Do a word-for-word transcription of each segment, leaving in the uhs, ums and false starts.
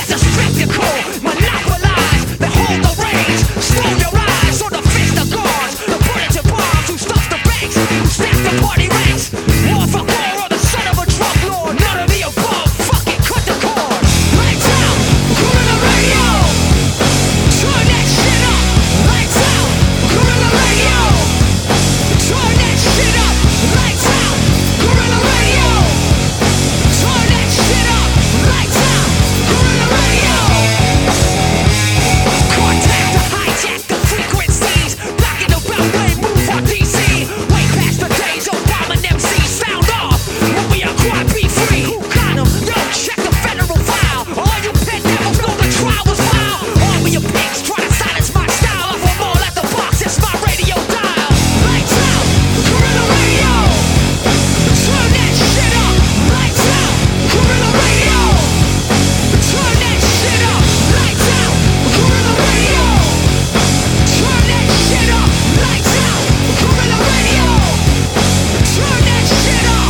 That's a spectacle. Monopolize, they hold the reins. Slow your eyes, so the fist of guards. The bulletin bombs who stuff the banks, who snap the party ranks. War for war or the son of a drug lord. None of the above, fuck it, cut the cord. Lights out, Gorilla Radio. Turn that shit up. Lights out, Gorilla Radio. Turn that shit up. Lights out, Gorilla Radio. Turn that shit up. Lights out, Gorilla Radio. Contact to hijack the frequencies. Blocking the beltway, move on D C. Way past the days of bombing M Cs. Sound off when we are quite be free. Who got 'em? Yo, check the federal file. All you pet devils know the trial was wild. All of your pigs try to silence my style. I'm from all at the box, it's my radio dial. Lights out, Gorilla Radio. Turn that shit up. Lights out, Gorilla Radio. Turn that shit up. Lights out, Gorilla Radio. Turn that shit up. Lights out, Gorilla Radio. Turn that shit up.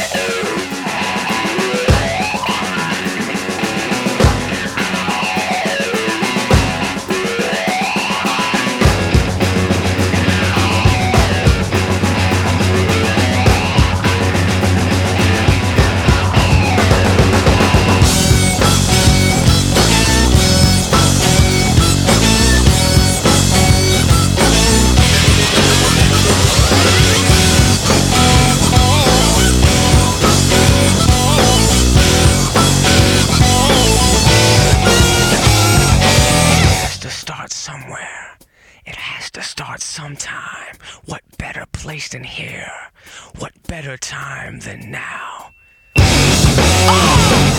Has to start somewhere. It has to start sometime. What better place than here? What better time than now? Oh!